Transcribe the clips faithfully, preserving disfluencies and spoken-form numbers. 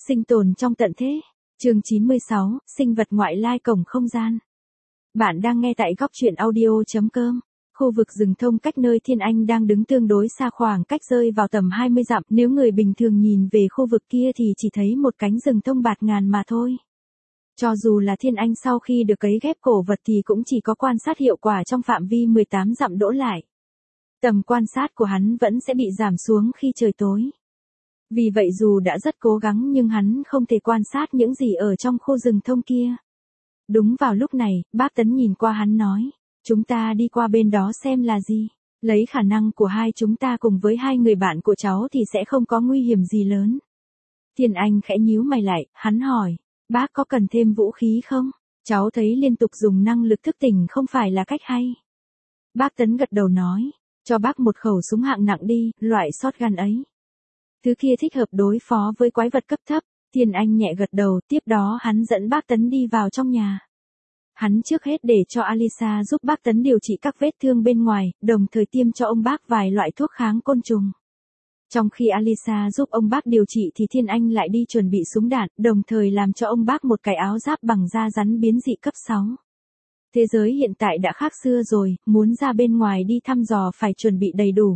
Sinh tồn trong tận thế. Chương chín mươi sáu, sinh vật ngoại lai cổng không gian. Bạn đang nghe tại góc truyện audio.com. Khu vực rừng thông cách nơi Thiên Anh đang đứng tương đối xa, khoảng cách rơi vào tầm hai mươi dặm, nếu người bình thường nhìn về khu vực kia thì chỉ thấy một cánh rừng thông bạt ngàn mà thôi. Cho dù là Thiên Anh sau khi được cấy ghép cổ vật thì cũng chỉ có quan sát hiệu quả trong phạm vi mười tám dặm đổ lại. Tầm quan sát của hắn vẫn sẽ bị giảm xuống khi trời tối. Vì vậy dù đã rất cố gắng nhưng hắn không thể quan sát những gì ở trong khu rừng thông kia. Đúng vào lúc này, bác Tấn nhìn qua hắn nói, chúng ta đi qua bên đó xem là gì. Lấy khả năng của hai chúng ta cùng với hai người bạn của cháu thì sẽ không có nguy hiểm gì lớn. Thiên Anh khẽ nhíu mày lại, hắn hỏi, bác có cần thêm vũ khí không? Cháu thấy liên tục dùng năng lực thức tỉnh không phải là cách hay. Bác Tấn gật đầu nói, cho bác một khẩu súng hạng nặng đi, loại shotgun ấy. Thứ kia thích hợp đối phó với quái vật cấp thấp. Thiên Anh nhẹ gật đầu, tiếp đó hắn dẫn bác Tấn đi vào trong nhà. Hắn trước hết để cho Alisa giúp bác Tấn điều trị các vết thương bên ngoài, đồng thời tiêm cho ông bác vài loại thuốc kháng côn trùng. Trong khi Alisa giúp ông bác điều trị thì Thiên Anh lại đi chuẩn bị súng đạn, đồng thời làm cho ông bác một cái áo giáp bằng da rắn biến dị cấp sáu. Thế giới hiện tại đã khác xưa rồi, muốn ra bên ngoài đi thăm dò phải chuẩn bị đầy đủ.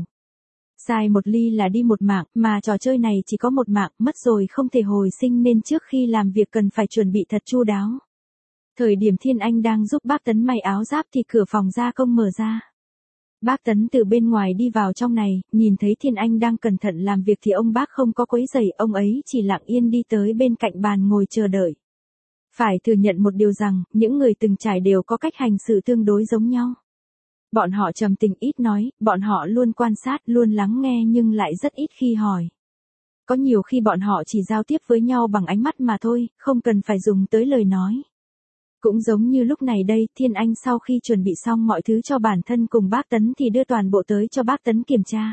Sai một ly là đi một mạng, mà trò chơi này chỉ có một mạng, mất rồi không thể hồi sinh nên trước khi làm việc cần phải chuẩn bị thật chu đáo. Thời điểm Thiên Anh đang giúp bác Tấn may áo giáp thì cửa phòng gia công mở ra. Bác Tấn từ bên ngoài đi vào trong này, nhìn thấy Thiên Anh đang cẩn thận làm việc thì ông bác không có quấy rầy, ông ấy chỉ lặng yên đi tới bên cạnh bàn ngồi chờ đợi. Phải thừa nhận một điều rằng, những người từng trải đều có cách hành xử tương đối giống nhau. Bọn họ trầm tĩnh ít nói, bọn họ luôn quan sát, luôn lắng nghe nhưng lại rất ít khi hỏi. Có nhiều khi bọn họ chỉ giao tiếp với nhau bằng ánh mắt mà thôi, không cần phải dùng tới lời nói. Cũng giống như lúc này đây, Thiên Anh sau khi chuẩn bị xong mọi thứ cho bản thân cùng bác Tấn thì đưa toàn bộ tới cho bác Tấn kiểm tra.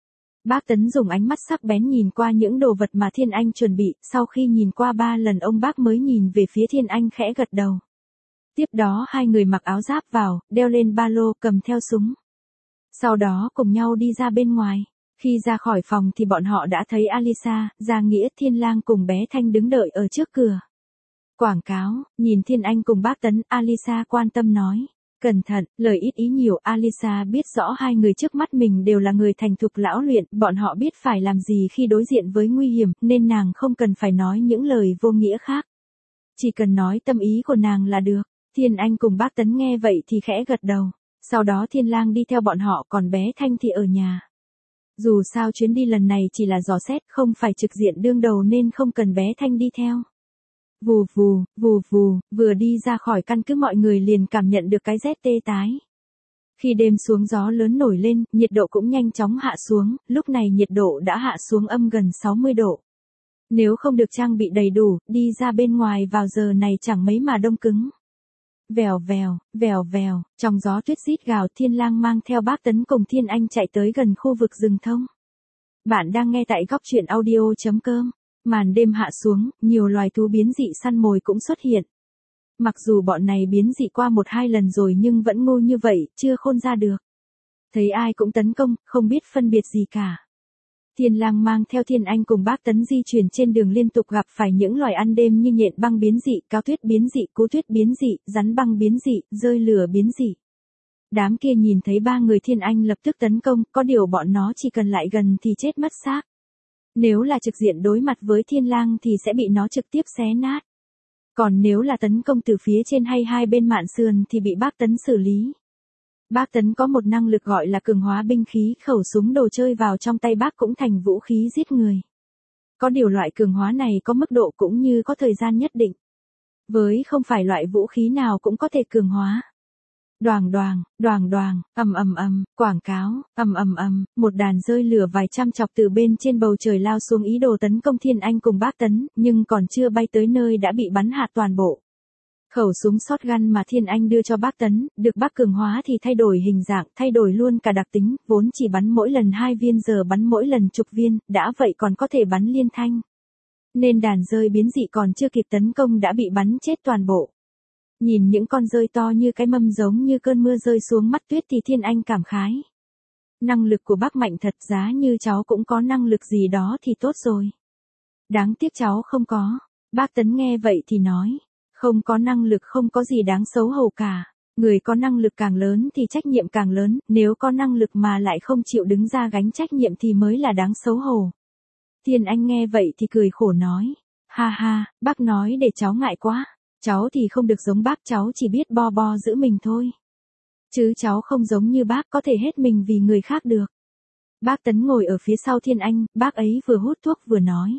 Bác Tấn dùng ánh mắt sắc bén nhìn qua những đồ vật mà Thiên Anh chuẩn bị, sau khi nhìn qua ba lần ông bác mới nhìn về phía Thiên Anh khẽ gật đầu. Tiếp đó hai người mặc áo giáp vào, đeo lên ba lô, cầm theo súng. Sau đó cùng nhau đi ra bên ngoài. Khi ra khỏi phòng thì bọn họ đã thấy Alisa, Gia Nghĩa, Thiên Lang cùng bé Thanh đứng đợi ở trước cửa. Quảng cáo, nhìn Thiên Anh cùng bác Tấn, Alisa quan tâm nói. Cẩn thận, lời ít ý nhiều, Alisa biết rõ hai người trước mắt mình đều là người thành thục lão luyện, bọn họ biết phải làm gì khi đối diện với nguy hiểm, nên nàng không cần phải nói những lời vô nghĩa khác. Chỉ cần nói tâm ý của nàng là được. Thiên Anh cùng bác Tấn nghe vậy thì khẽ gật đầu. Sau đó Thiên Lang đi theo bọn họ, còn bé Thanh thì ở nhà. Dù sao chuyến đi lần này chỉ là dò xét, không phải trực diện đương đầu nên không cần bé Thanh đi theo. Vù vù, vù vù, vừa đi ra khỏi căn cứ mọi người liền cảm nhận được cái rét tê tái. Khi đêm xuống gió lớn nổi lên, nhiệt độ cũng nhanh chóng hạ xuống, lúc này nhiệt độ đã hạ xuống âm gần sáu mươi độ. Nếu không được trang bị đầy đủ, đi ra bên ngoài vào giờ này chẳng mấy mà đông cứng. Vèo vèo, vèo vèo, trong gió tuyết rít gào, Thiên Lang mang theo bác Tấn cùng Thiên Anh chạy tới gần khu vực rừng thông. Bạn đang nghe tại góc truyện audio.com. Màn đêm hạ xuống, nhiều loài thú biến dị săn mồi cũng xuất hiện. Mặc dù bọn này biến dị qua một hai lần rồi nhưng vẫn ngu như vậy, chưa khôn ra được. Thấy ai cũng tấn công, không biết phân biệt gì cả. Thiên Lang mang theo Thiên Anh cùng bác Tấn di chuyển trên đường liên tục gặp phải những loài ăn đêm như nhện băng biến dị, cáo tuyết biến dị, cú tuyết biến dị, rắn băng biến dị, rơi lửa biến dị. Đám kia nhìn thấy ba người Thiên Anh lập tức tấn công, có điều bọn nó chỉ cần lại gần thì chết mất xác. Nếu là trực diện đối mặt với Thiên Lang thì sẽ bị nó trực tiếp xé nát. Còn nếu là tấn công từ phía trên hay hai bên mạn sườn thì bị bác Tấn xử lý. Bác Tấn có một năng lực gọi là cường hóa binh khí, khẩu súng đồ chơi vào trong tay bác cũng thành vũ khí giết người. Có điều loại cường hóa này có mức độ cũng như có thời gian nhất định. Với không phải loại vũ khí nào cũng có thể cường hóa. Đoàng đoàng, đoàng đoàng, ầm ầm ầm, quảng cáo, ầm ầm ầm, một đàn rơi lửa vài trăm chọc từ bên trên bầu trời lao xuống ý đồ tấn công Thiên Anh cùng bác Tấn, nhưng còn chưa bay tới nơi đã bị bắn hạ toàn bộ. Khẩu súng shotgun mà Thiên Anh đưa cho bác Tấn, được bác cường hóa thì thay đổi hình dạng, thay đổi luôn cả đặc tính, vốn chỉ bắn mỗi lần hai viên giờ bắn mỗi lần chục viên, đã vậy còn có thể bắn liên thanh. Nên đàn rơi biến dị còn chưa kịp tấn công đã bị bắn chết toàn bộ. Nhìn những con rơi to như cái mâm giống như cơn mưa rơi xuống mắt tuyết thì Thiên Anh cảm khái. Năng lực của bác mạnh thật, giá như cháu cũng có năng lực gì đó thì tốt rồi. Đáng tiếc cháu không có. Bác Tấn nghe vậy thì nói. Không có năng lực không có gì đáng xấu hổ cả. Người có năng lực càng lớn thì trách nhiệm càng lớn, nếu có năng lực mà lại không chịu đứng ra gánh trách nhiệm thì mới là đáng xấu hổ. Thiên Anh nghe vậy thì cười khổ nói. Ha ha, bác nói để cháu ngại quá. Cháu thì không được giống bác, cháu chỉ biết bo bo giữ mình thôi. Chứ cháu không giống như bác có thể hết mình vì người khác được. Bác Tấn ngồi ở phía sau Thiên Anh, bác ấy vừa hút thuốc vừa nói.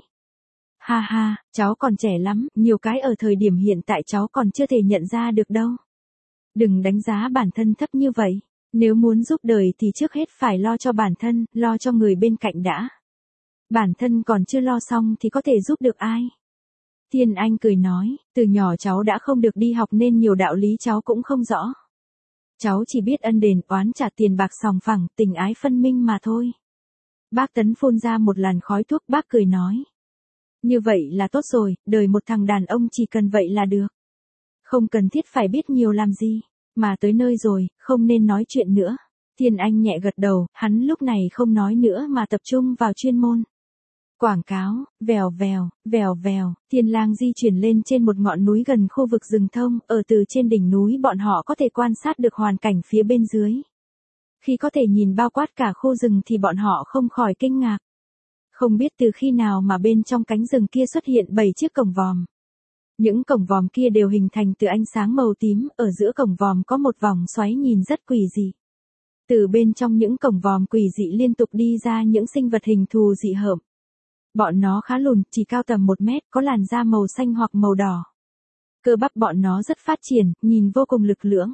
Ha ha, cháu còn trẻ lắm, nhiều cái ở thời điểm hiện tại cháu còn chưa thể nhận ra được đâu. Đừng đánh giá bản thân thấp như vậy. Nếu muốn giúp đời thì trước hết phải lo cho bản thân, lo cho người bên cạnh đã. Bản thân còn chưa lo xong thì có thể giúp được ai. Thiên Anh cười nói, từ nhỏ cháu đã không được đi học nên nhiều đạo lý cháu cũng không rõ. Cháu chỉ biết ân đền oán trả, tiền bạc sòng phẳng, tình ái phân minh mà thôi. Bác Tấn phun ra một làn khói thuốc, bác cười nói. Như vậy là tốt rồi, đời một thằng đàn ông chỉ cần vậy là được. Không cần thiết phải biết nhiều làm gì, mà tới nơi rồi, không nên nói chuyện nữa. Thiên Anh nhẹ gật đầu, hắn lúc này không nói nữa mà tập trung vào chuyên môn. Quảng cáo, vèo vèo, vèo vèo, Thiên Lang di chuyển lên trên một ngọn núi gần khu vực rừng thông, ở từ trên đỉnh núi bọn họ có thể quan sát được hoàn cảnh phía bên dưới. Khi có thể nhìn bao quát cả khu rừng thì bọn họ không khỏi kinh ngạc. Không biết từ khi nào mà bên trong cánh rừng kia xuất hiện bảy chiếc cổng vòm. Những cổng vòm kia đều hình thành từ ánh sáng màu tím, ở giữa cổng vòm có một vòng xoáy nhìn rất quỷ dị. Từ bên trong những cổng vòm quỷ dị liên tục đi ra những sinh vật hình thù dị hợm. Bọn nó khá lùn, chỉ cao tầm một mét, có làn da màu xanh hoặc màu đỏ. Cơ bắp bọn nó rất phát triển, nhìn vô cùng lực lưỡng.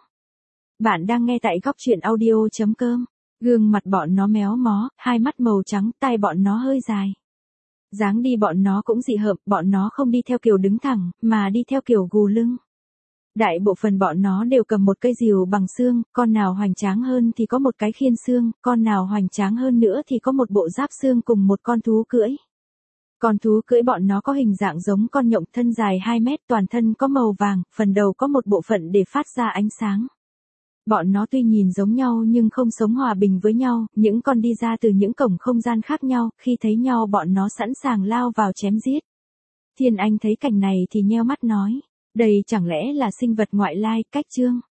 Bạn đang nghe tại góc truyện audio chấm com. Gương mặt bọn nó méo mó, hai mắt màu trắng, tai bọn nó hơi dài. Dáng đi bọn nó cũng dị hợm, bọn nó không đi theo kiểu đứng thẳng, mà đi theo kiểu gù lưng. Đại bộ phận bọn nó đều cầm một cây rìu bằng xương, con nào hoành tráng hơn thì có một cái khiên xương, con nào hoành tráng hơn nữa thì có một bộ giáp xương cùng một con thú cưỡi. Con thú cưỡi bọn nó có hình dạng giống con nhộng, thân dài hai mét, toàn thân có màu vàng, phần đầu có một bộ phận để phát ra ánh sáng. Bọn nó tuy nhìn giống nhau nhưng không sống hòa bình với nhau, những con đi ra từ những cổng không gian khác nhau, khi thấy nhau bọn nó sẵn sàng lao vào chém giết. Thiên Anh thấy cảnh này thì nheo mắt nói, đây chẳng lẽ là sinh vật ngoại lai, cách chương.